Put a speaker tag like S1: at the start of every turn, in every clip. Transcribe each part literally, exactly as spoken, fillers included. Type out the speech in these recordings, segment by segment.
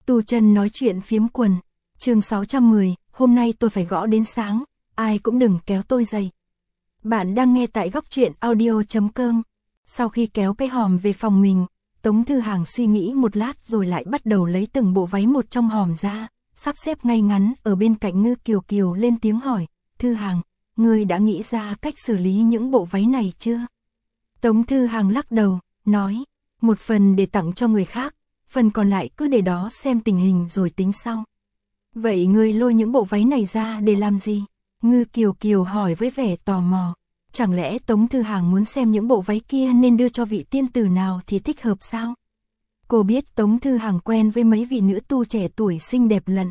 S1: Tu chân nói chuyện phiếm quần, chương sáu trăm mười, hôm nay tôi phải gõ đến sáng, ai cũng đừng kéo tôi dậy. Bạn đang nghe tại góc truyện audio chấm com. Sau khi kéo cái hòm về phòng mình, Tống Thư Hàng suy nghĩ một lát rồi lại bắt đầu lấy từng bộ váy một trong hòm ra, sắp xếp ngay ngắn ở bên cạnh Ngư Kiều Kiều lên tiếng hỏi, Thư Hàng, ngươi đã nghĩ ra cách xử lý những bộ váy này chưa? Tống Thư Hàng lắc đầu, nói, một phần để tặng cho người khác, phần còn lại cứ để đó xem tình hình rồi tính sau. Vậy ngươi lôi những bộ váy này ra để làm gì? Ngư Kiều Kiều hỏi với vẻ tò mò. Chẳng lẽ Tống Thư Hàng muốn xem những bộ váy kia nên đưa cho vị tiên tử nào thì thích hợp sao? Cô biết Tống Thư Hàng quen với mấy vị nữ tu trẻ tuổi xinh đẹp lận.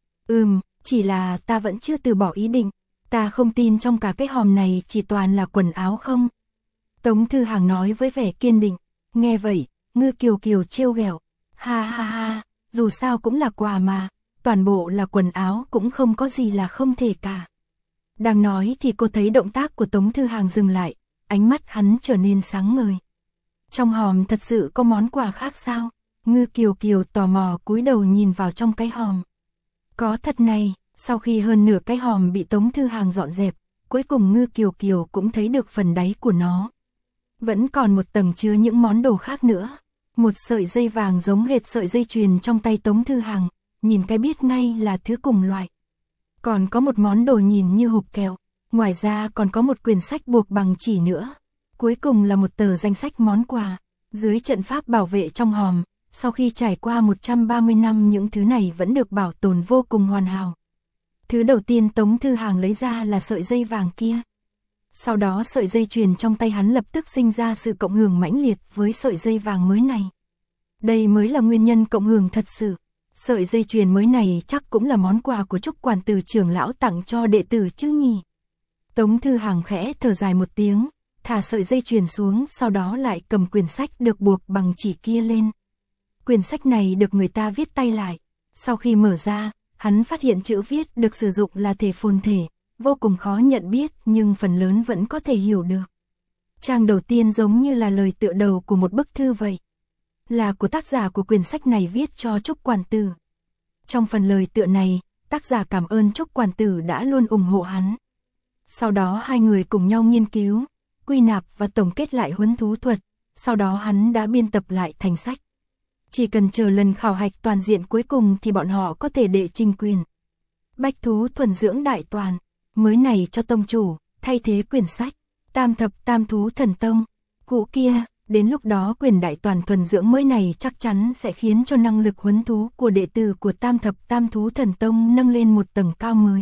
S1: Ừm, chỉ là ta vẫn chưa từ bỏ ý định. Ta không tin trong cả cái hòm này chỉ toàn là quần áo không. Tống Thư Hàng nói với vẻ kiên định. Nghe vậy, Ngư Kiều Kiều trêu ghẹo. Ha ha ha, dù sao cũng là quà mà, toàn bộ là quần áo cũng không có gì là không thể cả. Đang nói thì cô thấy động tác của Tống Thư Hàng dừng lại, ánh mắt hắn trở nên sáng ngời. Trong hòm thật sự có món quà khác sao? Ngư Kiều Kiều tò mò cúi đầu nhìn vào trong cái hòm. Có thật này, sau khi hơn nửa cái hòm bị Tống Thư Hàng dọn dẹp, cuối cùng Ngư Kiều Kiều cũng thấy được phần đáy của nó. Vẫn còn một tầng chứa những món đồ khác nữa. Một sợi dây vàng giống hệt sợi dây chuyền trong tay Tống Thư Hàng, nhìn cái biết ngay là thứ cùng loại. Còn có một món đồ nhìn như hộp kẹo, ngoài ra còn có một quyển sách buộc bằng chỉ nữa. Cuối cùng là một tờ danh sách món quà. Dưới trận pháp bảo vệ trong hòm, sau khi trải qua một trăm ba mươi năm những thứ này vẫn được bảo tồn vô cùng hoàn hảo. Thứ đầu tiên Tống Thư Hàng lấy ra là sợi dây vàng kia. Sau đó sợi dây chuyền trong tay hắn lập tức sinh ra sự cộng hưởng mãnh liệt với sợi dây vàng mới này. Đây mới là nguyên nhân cộng hưởng thật sự. Sợi dây chuyền mới này chắc cũng là món quà của Trúc Quản Tử trưởng lão tặng cho đệ tử chứ nhỉ. Tống Thư Hàng khẽ thở dài một tiếng, thả sợi dây chuyền xuống, sau đó lại cầm quyển sách được buộc bằng chỉ kia lên. Quyển sách này được người ta viết tay lại. Sau khi mở ra, hắn phát hiện chữ viết được sử dụng là thể phồn thể, vô cùng khó nhận biết nhưng phần lớn vẫn có thể hiểu được. Trang đầu tiên giống như là lời tựa đầu của một bức thư vậy. Là của tác giả của quyển sách này viết cho Trúc Quản Tử. Trong phần lời tựa này, tác giả cảm ơn Trúc Quản Tử đã luôn ủng hộ hắn. Sau đó hai người cùng nhau nghiên cứu, quy nạp và tổng kết lại huấn thú thuật, sau đó hắn đã biên tập lại thành sách. Chỉ cần chờ lần khảo hạch toàn diện cuối cùng thì bọn họ có thể đệ trình quyền. Bách thú thuần dưỡng đại toàn, mới này cho tông chủ, thay thế quyển sách, tam thập tam thú thần tông, cũ kia. Đến lúc đó quyền đại toàn thuần dưỡng mới này chắc chắn sẽ khiến cho năng lực huấn thú của đệ tử của tam thập tam thú thần tông nâng lên một tầng cao mới.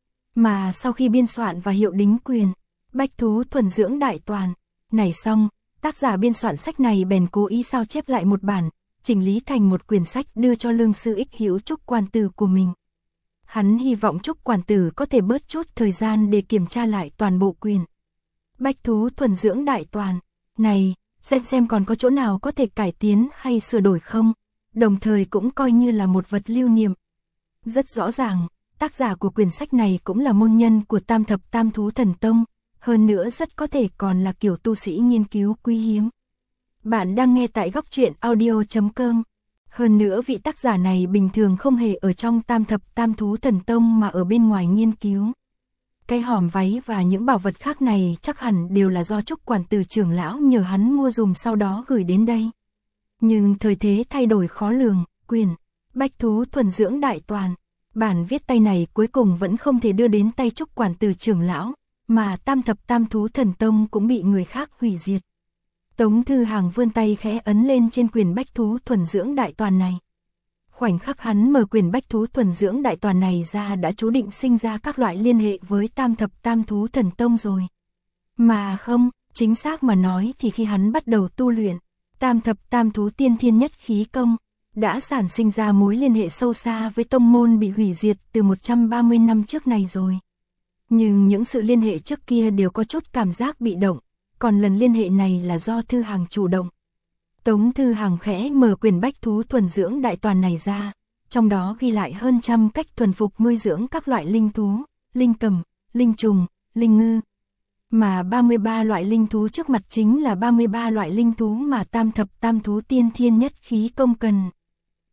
S1: Mà sau khi biên soạn và hiệu đính quyền, bách thú thuần dưỡng đại toàn, này xong, tác giả biên soạn sách này bèn cố ý sao chép lại một bản, chỉnh lý thành một quyển sách đưa cho lương sư ích hữu Trúc Quản Tử của mình. Hắn hy vọng Trúc Quản Tử có thể bớt chút thời gian để kiểm tra lại toàn bộ quyền. Bách thú thuần dưỡng đại toàn, này, xem xem còn có chỗ nào có thể cải tiến hay sửa đổi không, đồng thời cũng coi như là một vật lưu niệm. Rất rõ ràng, tác giả của quyển sách này cũng là môn nhân của tam thập tam thú thần tông, hơn nữa rất có thể còn là kiểu tu sĩ nghiên cứu quý hiếm. Bạn đang nghe tại góc truyện audio chấm com. Hơn nữa vị tác giả này bình thường không hề ở trong tam thập tam thú thần tông mà ở bên ngoài nghiên cứu. Cái hòm váy và những bảo vật khác này chắc hẳn đều là do Trúc Quản Tử trưởng lão nhờ hắn mua dùm sau đó gửi đến đây. Nhưng thời thế thay đổi khó lường, quyền, bách thú thuần dưỡng đại toàn, bản viết tay này cuối cùng vẫn không thể đưa đến tay Trúc Quản Tử trưởng lão, mà tam thập tam thú thần tông cũng bị người khác hủy diệt. Tống Thư Hàng vươn tay khẽ ấn lên trên quyền bách thú thuần dưỡng đại toàn này. Khoảnh khắc hắn mở quyền bách thú thuần dưỡng đại toàn này ra đã chú định sinh ra các loại liên hệ với tam thập tam thú thần tông rồi. Mà không, chính xác mà nói thì khi hắn bắt đầu tu luyện, tam thập tam thú tiên thiên nhất khí công, đã sản sinh ra mối liên hệ sâu xa với tông môn bị hủy diệt từ một trăm ba mươi năm trước này rồi. Nhưng những sự liên hệ trước kia đều có chút cảm giác bị động, còn lần liên hệ này là do Thư Hàng chủ động. Tống Thư Hàng khẽ mở quyền bách thú thuần dưỡng đại toàn này ra, trong đó ghi lại hơn trăm cách thuần phục nuôi dưỡng các loại linh thú, linh cầm, linh trùng, linh ngư. Mà ba mươi ba loại linh thú trước mặt chính là ba mươi ba loại linh thú mà tam thập tam thú tiên thiên nhất khí công cần.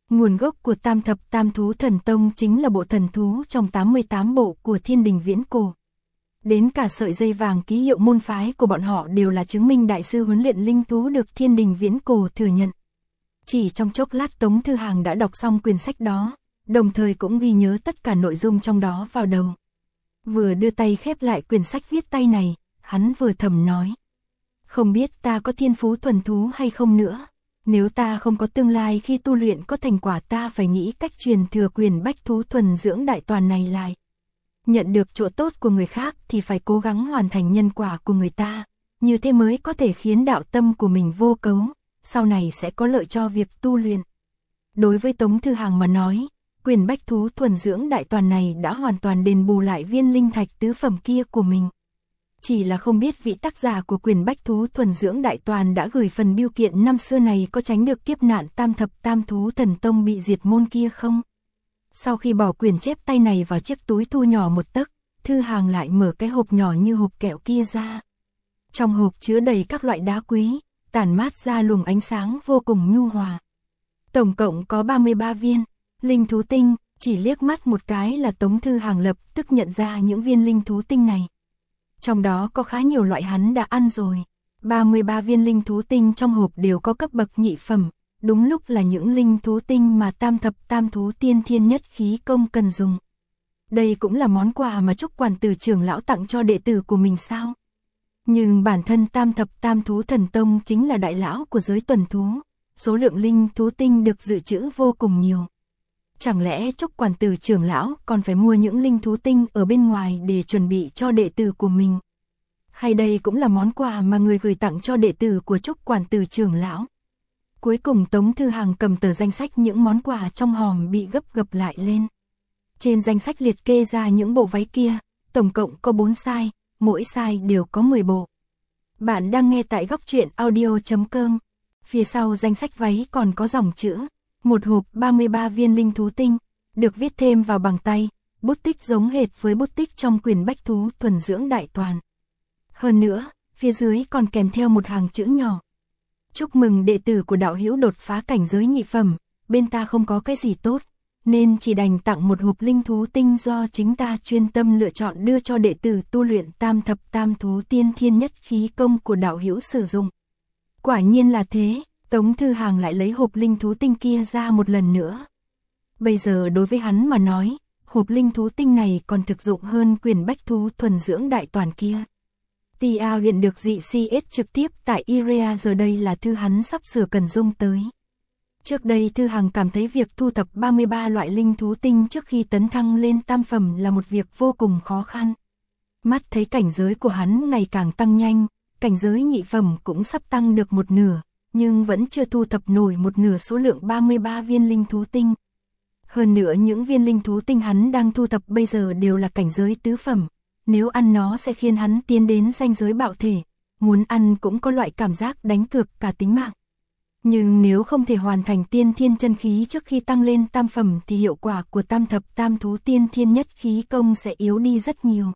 S1: Nguồn gốc của Tam Thập Tam Thú Thần Tông chính là bộ thần thú trong tám mươi tám bộ của Thiên Đình viễn cổ. Đến cả sợi dây vàng ký hiệu môn phái của bọn họ đều là chứng minh đại sư huấn luyện linh thú được Thiên Đình viễn cổ thừa nhận. Chỉ trong chốc lát Tống Thư Hàng đã đọc xong quyển sách đó, đồng thời cũng ghi nhớ tất cả nội dung trong đó vào đầu. Vừa đưa tay khép lại quyển sách viết tay này, hắn vừa thầm nói. Không biết ta có thiên phú thuần thú hay không nữa. Nếu ta không có tương lai khi tu luyện có thành quả, ta phải nghĩ cách truyền thừa quyền bách thú thuần dưỡng đại toàn này lại. Nhận được chỗ tốt của người khác thì phải cố gắng hoàn thành nhân quả của người ta, như thế mới có thể khiến đạo tâm của mình vô cấu, sau này sẽ có lợi cho việc tu luyện. Đối với Tống Thư Hàng mà nói, quyền bách thú thuần dưỡng đại toàn này đã hoàn toàn đền bù lại viên linh thạch tứ phẩm kia của mình. Chỉ là không biết vị tác giả của quyền bách thú thuần dưỡng đại toàn đã gửi phần biêu kiện năm xưa này có tránh được kiếp nạn Tam Thập Tam Thú Thần Tông bị diệt môn kia không? Sau khi bỏ quyển chép tay này vào chiếc túi thu nhỏ một tấc, Thư Hàng lại mở cái hộp nhỏ như hộp kẹo kia ra. Trong hộp chứa đầy các loại đá quý, tản mát ra luồng ánh sáng vô cùng nhu hòa. Tổng cộng có ba mươi ba viên linh thú tinh, chỉ liếc mắt một cái là Tống Thư Hàng lập tức nhận ra những viên linh thú tinh này. Trong đó có khá nhiều loại hắn đã ăn rồi. ba mươi ba viên linh thú tinh trong hộp đều có cấp bậc nhị phẩm, đúng lúc là những linh thú tinh mà Tam Thập Tam Thú Tiên Thiên Nhất Khí Công cần dùng. Đây cũng là món quà mà Trúc Quản Tử trưởng lão tặng cho đệ tử của mình sao? Nhưng bản thân Tam Thập Tam Thú Thần Tông chính là đại lão của giới tuần thú, số lượng linh thú tinh được dự trữ vô cùng nhiều. Chẳng lẽ Trúc Quản Tử trưởng lão còn phải mua những linh thú tinh ở bên ngoài để chuẩn bị cho đệ tử của mình? Hay đây cũng là món quà mà người gửi tặng cho đệ tử của Trúc Quản Tử trưởng lão? Cuối cùng Tống Thư Hàng cầm tờ danh sách những món quà trong hòm bị gấp gập lại lên. Trên danh sách liệt kê ra những bộ váy kia, tổng cộng có bốn size, mỗi size đều có mười bộ. Bạn đang nghe tại góc truyện audio chấm com. Phía sau danh sách váy còn có dòng chữ, một hộp ba mươi ba viên linh thú tinh, được viết thêm vào bằng tay, bút tích giống hệt với bút tích trong quyển bách thú thuần dưỡng đại toàn. Hơn nữa, phía dưới còn kèm theo một hàng chữ nhỏ. Chúc mừng đệ tử của đạo hữu đột phá cảnh giới nhị phẩm, bên ta không có cái gì tốt, nên chỉ đành tặng một hộp linh thú tinh do chính ta chuyên tâm lựa chọn đưa cho đệ tử tu luyện Tam Thập Tam Thú Tiên Thiên Nhất Khí Công của đạo hữu sử dụng. Quả nhiên là thế, Tống Thư Hàng lại lấy hộp linh thú tinh kia ra một lần nữa. Bây giờ đối với hắn mà nói, hộp linh thú tinh này còn thực dụng hơn quyển bách thú thuần dưỡng đại toàn kia. Tia huyện được dị xê ét trực tiếp tại Irea, giờ đây là thư hắn sắp sửa cần dung tới. Trước đây Thư Hàng cảm thấy việc thu thập ba mươi ba loại linh thú tinh trước khi tấn thăng lên tam phẩm là một việc vô cùng khó khăn. Mắt thấy cảnh giới của hắn ngày càng tăng nhanh, cảnh giới nhị phẩm cũng sắp tăng được một nửa, nhưng vẫn chưa thu thập nổi một nửa số lượng ba mươi ba viên linh thú tinh. Hơn nữa những viên linh thú tinh hắn đang thu thập bây giờ đều là cảnh giới tứ phẩm, nếu ăn nó sẽ khiến hắn tiến đến ranh giới bạo thể, muốn ăn cũng có loại cảm giác đánh cược cả tính mạng. Nhưng nếu không thể hoàn thành tiên thiên chân khí trước khi tăng lên tam phẩm thì hiệu quả của Tam Thập Tam Thú Tiên Thiên Nhất Khí Công sẽ yếu đi rất nhiều.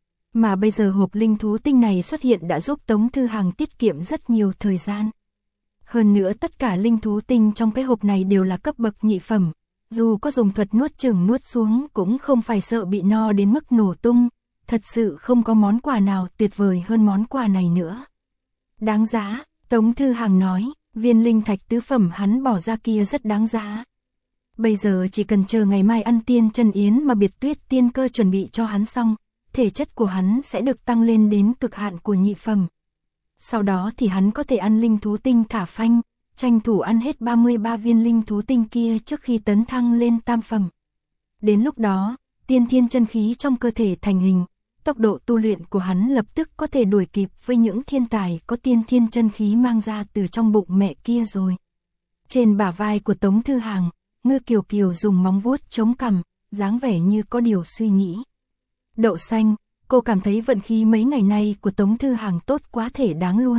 S1: Mà bây giờ hộp linh thú tinh này xuất hiện đã giúp Tống Thư Hàng tiết kiệm rất nhiều thời gian. Hơn nữa tất cả linh thú tinh trong cái hộp này đều là cấp bậc nhị phẩm, dù có dùng thuật nuốt chửng nuốt xuống cũng không phải sợ bị no đến mức nổ tung, thật sự không có món quà nào tuyệt vời hơn món quà này nữa. Đáng giá, Tống Thư Hàng nói, viên linh thạch tứ phẩm hắn bỏ ra kia rất đáng giá. Bây giờ chỉ cần chờ ngày mai ăn tiên chân yến mà Biệt Tuyết tiên cơ chuẩn bị cho hắn xong, thể chất của hắn sẽ được tăng lên đến cực hạn của nhị phẩm. Sau đó thì hắn có thể ăn linh thú tinh thả phanh, tranh thủ ăn hết ba mươi ba viên linh thú tinh kia trước khi tấn thăng lên tam phẩm. Đến lúc đó, tiên thiên chân khí trong cơ thể thành hình, tốc độ tu luyện của hắn lập tức có thể đuổi kịp với những thiên tài có tiên thiên chân khí mang ra từ trong bụng mẹ kia rồi. Trên bả vai của Tống Thư Hàng, Ngư Kiều Kiều dùng móng vuốt chống cằm, dáng vẻ như có điều suy nghĩ. Đậu xanh, cô cảm thấy vận khí mấy ngày nay của Tống Thư Hàng tốt quá thể đáng luôn.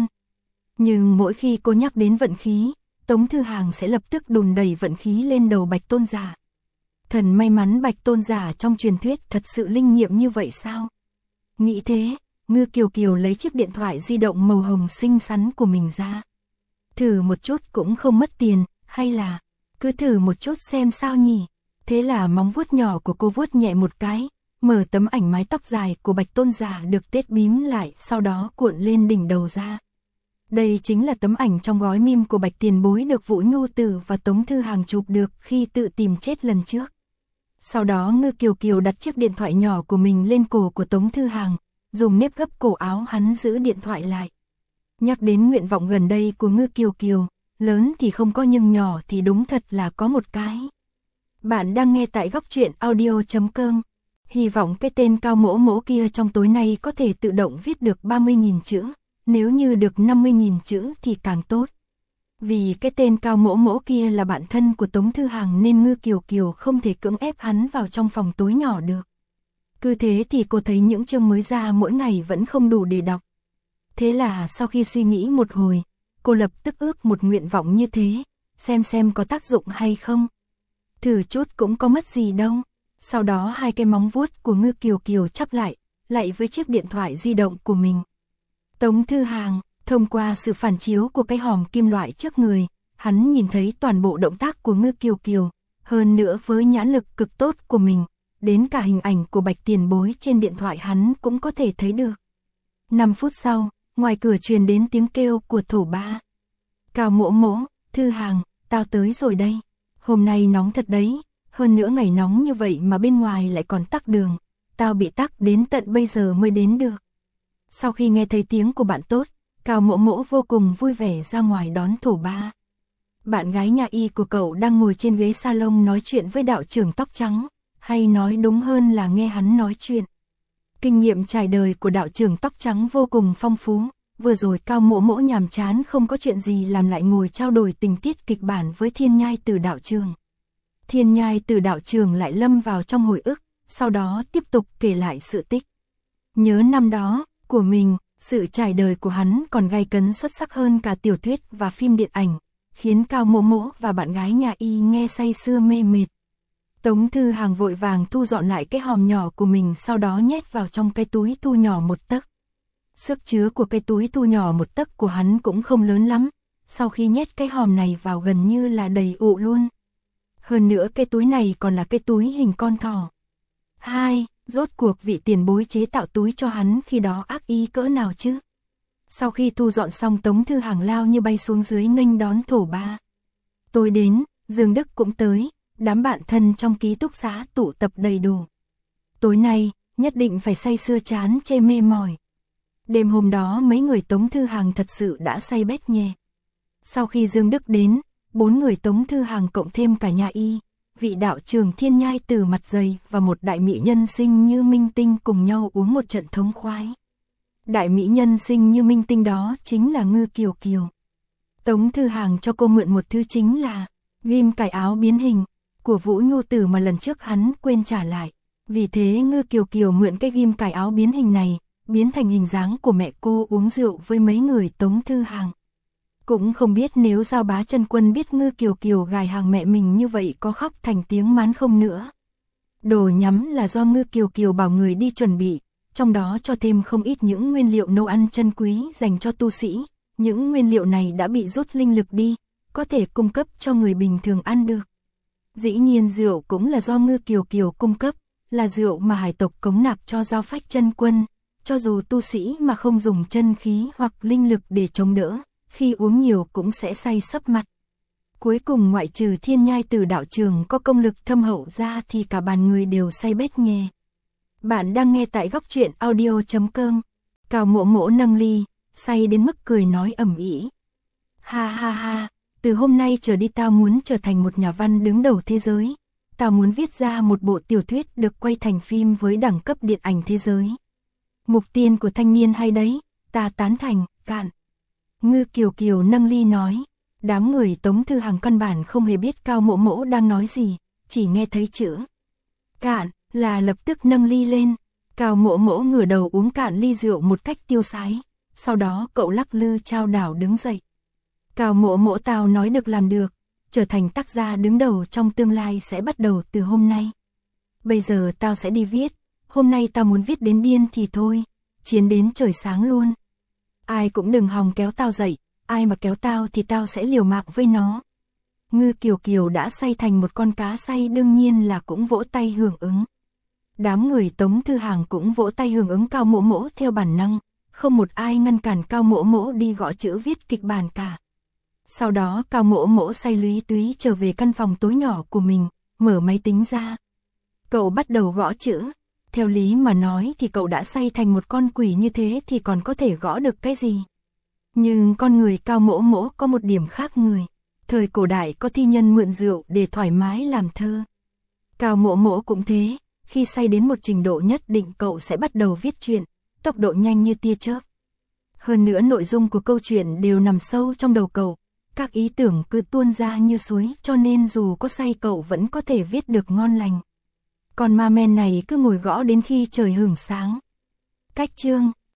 S1: Nhưng mỗi khi cô nhắc đến vận khí, Tống Thư Hàng sẽ lập tức đùn đẩy vận khí lên đầu Bạch Tôn Giả. Thần may mắn Bạch Tôn Giả trong truyền thuyết thật sự linh nghiệm như vậy sao? Nghĩ thế, Ngư Kiều Kiều lấy chiếc điện thoại di động màu hồng xinh xắn của mình ra. Thử một chút cũng không mất tiền, hay là Cứ thử một chút xem sao nhỉ. Thế là móng vuốt nhỏ của cô vuốt nhẹ một cái, mở tấm ảnh mái tóc dài của Bạch Tôn giả được tết bím lại, sau đó cuộn lên đỉnh đầu ra. Đây chính là tấm ảnh trong gói meme của Bạch Tiền Bối được Vũ Nhu Tử và Tống Thư Hàng chụp được khi tự tìm chết lần trước. Sau đó Ngư Kiều Kiều đặt chiếc điện thoại nhỏ của mình lên cổ của Tống Thư Hàng, dùng nếp gấp cổ áo hắn giữ điện thoại lại. Nhắc đến nguyện vọng gần đây của Ngư Kiều Kiều, lớn thì không có nhưng nhỏ thì đúng thật là có một cái. Bạn đang nghe tại góc truyện audio chấm com. Hy vọng cái tên Cao Mỗ Mỗ kia trong tối nay có thể tự động viết được ba mươi nghìn chữ, nếu như được năm mươi nghìn chữ thì càng tốt. Vì cái tên Cao Mỗ Mỗ kia là bạn thân của Tống Thư Hàng nên Ngư Kiều Kiều không thể cưỡng ép hắn vào trong phòng tối nhỏ được. Cứ thế thì cô thấy những chương mới ra mỗi ngày vẫn không đủ để đọc. Thế là sau khi suy nghĩ một hồi, cô lập tức ước một nguyện vọng như thế, xem xem có tác dụng hay không. Thử chút cũng có mất gì đâu. Sau đó hai cái móng vuốt của Ngư Kiều Kiều chắp lại, lại với chiếc điện thoại di động của mình. Tống Thư Hàng, thông qua sự phản chiếu của cái hòm kim loại trước người, hắn nhìn thấy toàn bộ động tác của Ngư Kiều Kiều, hơn nữa với nhãn lực cực tốt của mình, đến cả hình ảnh của Bạch Tiền Bối trên điện thoại hắn cũng có thể thấy được. năm phút sau, ngoài cửa truyền đến tiếng kêu của thổ ba. Cao Mỗ Mỗ, Thư Hàng, tao tới rồi đây. Hôm nay nóng thật đấy, hơn nữa ngày nóng như vậy mà bên ngoài lại còn tắc đường, tao bị tắc đến tận bây giờ mới đến được. Sau khi nghe thấy tiếng của bạn tốt, Cao Mỗ Mỗ vô cùng vui vẻ ra ngoài đón thổ ba. Bạn gái nhà y của cậu đang ngồi trên ghế salon nói chuyện với đạo trưởng tóc trắng, hay nói đúng hơn là nghe hắn nói chuyện. Kinh nghiệm trải đời của đạo trưởng tóc trắng vô cùng phong phú, vừa rồi Cao Mỗ Mỗ nhàm chán không có chuyện gì làm lại ngồi trao đổi tình tiết kịch bản với Thiên Nhai Tử đạo trưởng. Thiên Nhai Tử đạo trưởng lại lâm vào trong hồi ức, sau đó tiếp tục kể lại sự tích. Nhớ năm đó, của mình, sự trải đời của hắn còn gay cấn xuất sắc hơn cả tiểu thuyết và phim điện ảnh, khiến Cao Mỗ Mỗ và bạn gái nhà y nghe say sưa mê mệt. Tống Thư Hàng vội vàng thu dọn lại cái hòm nhỏ của mình, sau đó nhét vào trong cái túi thu nhỏ một tấc. Sức chứa của cái túi thu nhỏ một tấc của hắn cũng không lớn lắm, sau khi nhét cái hòm này vào gần như là đầy ụ luôn. Hơn nữa cái túi này còn là cái túi hình con thỏ. Hai, rốt cuộc vị tiền bối chế tạo túi cho hắn khi đó ác ý cỡ nào chứ? Sau khi thu dọn xong, Tống Thư Hàng lao như bay xuống dưới nghênh đón thổ ba. Tối đến, Dương Đức cũng tới, đám bạn thân trong ký túc xá tụ tập đầy đủ. Tối nay, nhất định phải say sưa chán chê mê mỏi. Đêm hôm đó mấy người Tống Thư Hàng thật sự đã say bét nhè. Sau khi Dương Đức đến, bốn người Tống Thư Hàng cộng thêm cả nhà y, vị đạo trưởng Thiên Nhai Tử mặt dày và một đại mỹ nhân xinh như minh tinh cùng nhau uống một trận thống khoái. Đại mỹ nhân xinh như minh tinh đó chính là Ngư Kiều Kiều. Tống Thư Hàng cho cô mượn một thứ chính là ghim cài áo biến hình của Vũ Nhu Tử mà lần trước hắn quên trả lại. Vì thế Ngư Kiều Kiều mượn cái ghim cài áo biến hình này, biến thành hình dáng của mẹ cô uống rượu với mấy người Tống Thư Hàng. Cũng không biết nếu Giao Bá Chân Quân biết Ngư Kiều Kiều gài hàng mẹ mình như vậy có khóc thành tiếng mán không nữa. Đồ nhắm là do Ngư Kiều Kiều bảo người đi chuẩn bị, trong đó cho thêm không ít những nguyên liệu nấu ăn chân quý dành cho tu sĩ. Những nguyên liệu này đã bị rút linh lực đi, có thể cung cấp cho người bình thường ăn được. Dĩ nhiên rượu cũng là do Ngư Kiều Kiều cung cấp, là rượu mà hải tộc cống nạp cho Giao Phách Chân Quân, cho dù tu sĩ mà không dùng chân khí hoặc linh lực để chống đỡ, khi uống nhiều cũng sẽ say sấp mặt. Cuối cùng ngoại trừ Thiên Nhai Tử đạo trường có công lực thâm hậu ra thì cả bàn người đều say bét nhè. Bạn đang nghe tại góc truyện audio chấm com. Cao Mỗ Mỗ nâng ly, say đến mức cười nói ầm ĩ. Ha ha ha, từ hôm nay trở đi tao muốn trở thành một nhà văn đứng đầu thế giới. Tao muốn viết ra một bộ tiểu thuyết được quay thành phim với đẳng cấp điện ảnh thế giới. Mục tiên của thanh niên hay đấy, ta tán thành, cạn. Ngư Kiều Kiều nâng ly nói. Đám người Tống Thư Hàng căn bản không hề biết Cao Mỗ Mỗ đang nói gì, chỉ nghe thấy chữ cạn là lập tức nâng ly lên. Cao Mỗ Mỗ ngửa đầu uống cạn ly rượu một cách tiêu sái, sau đó cậu lắc lư chao đảo đứng dậy. Cao Mỗ Mỗ, tao nói được làm được, trở thành tác gia đứng đầu trong tương lai sẽ bắt đầu từ hôm nay. Bây giờ tao sẽ đi viết, hôm nay tao muốn viết đến điên thì thôi, chiến đến trời sáng luôn. Ai cũng đừng hòng kéo tao dậy, ai mà kéo tao thì tao sẽ liều mạng với nó. Ngư Kiều Kiều đã say thành một con cá say, đương nhiên là cũng vỗ tay hưởng ứng. Đám người Tống Thư Hàng cũng vỗ tay hưởng ứng Cao Mỗ Mỗ theo bản năng, không một ai ngăn cản Cao Mỗ Mỗ đi gõ chữ viết kịch bản cả. Sau đó Cao Mỗ Mỗ say lúy túy trở về căn phòng tối nhỏ của mình, mở máy tính ra. Cậu bắt đầu gõ chữ. Theo lý mà nói thì cậu đã say thành một con quỷ như thế thì còn có thể gõ được cái gì. Nhưng con người Cao Mỗ Mỗ có một điểm khác người. Thời cổ đại có thi nhân mượn rượu để thoải mái làm thơ. Cao Mỗ Mỗ cũng thế, khi say đến một trình độ nhất định cậu sẽ bắt đầu viết truyện, tốc độ nhanh như tia chớp. Hơn nữa nội dung của câu chuyện đều nằm sâu trong đầu cậu, các ý tưởng cứ tuôn ra như suối, cho nên dù có say cậu vẫn có thể viết được ngon lành. Còn ma men này cứ ngồi gõ đến khi trời hửng sáng. Cách chương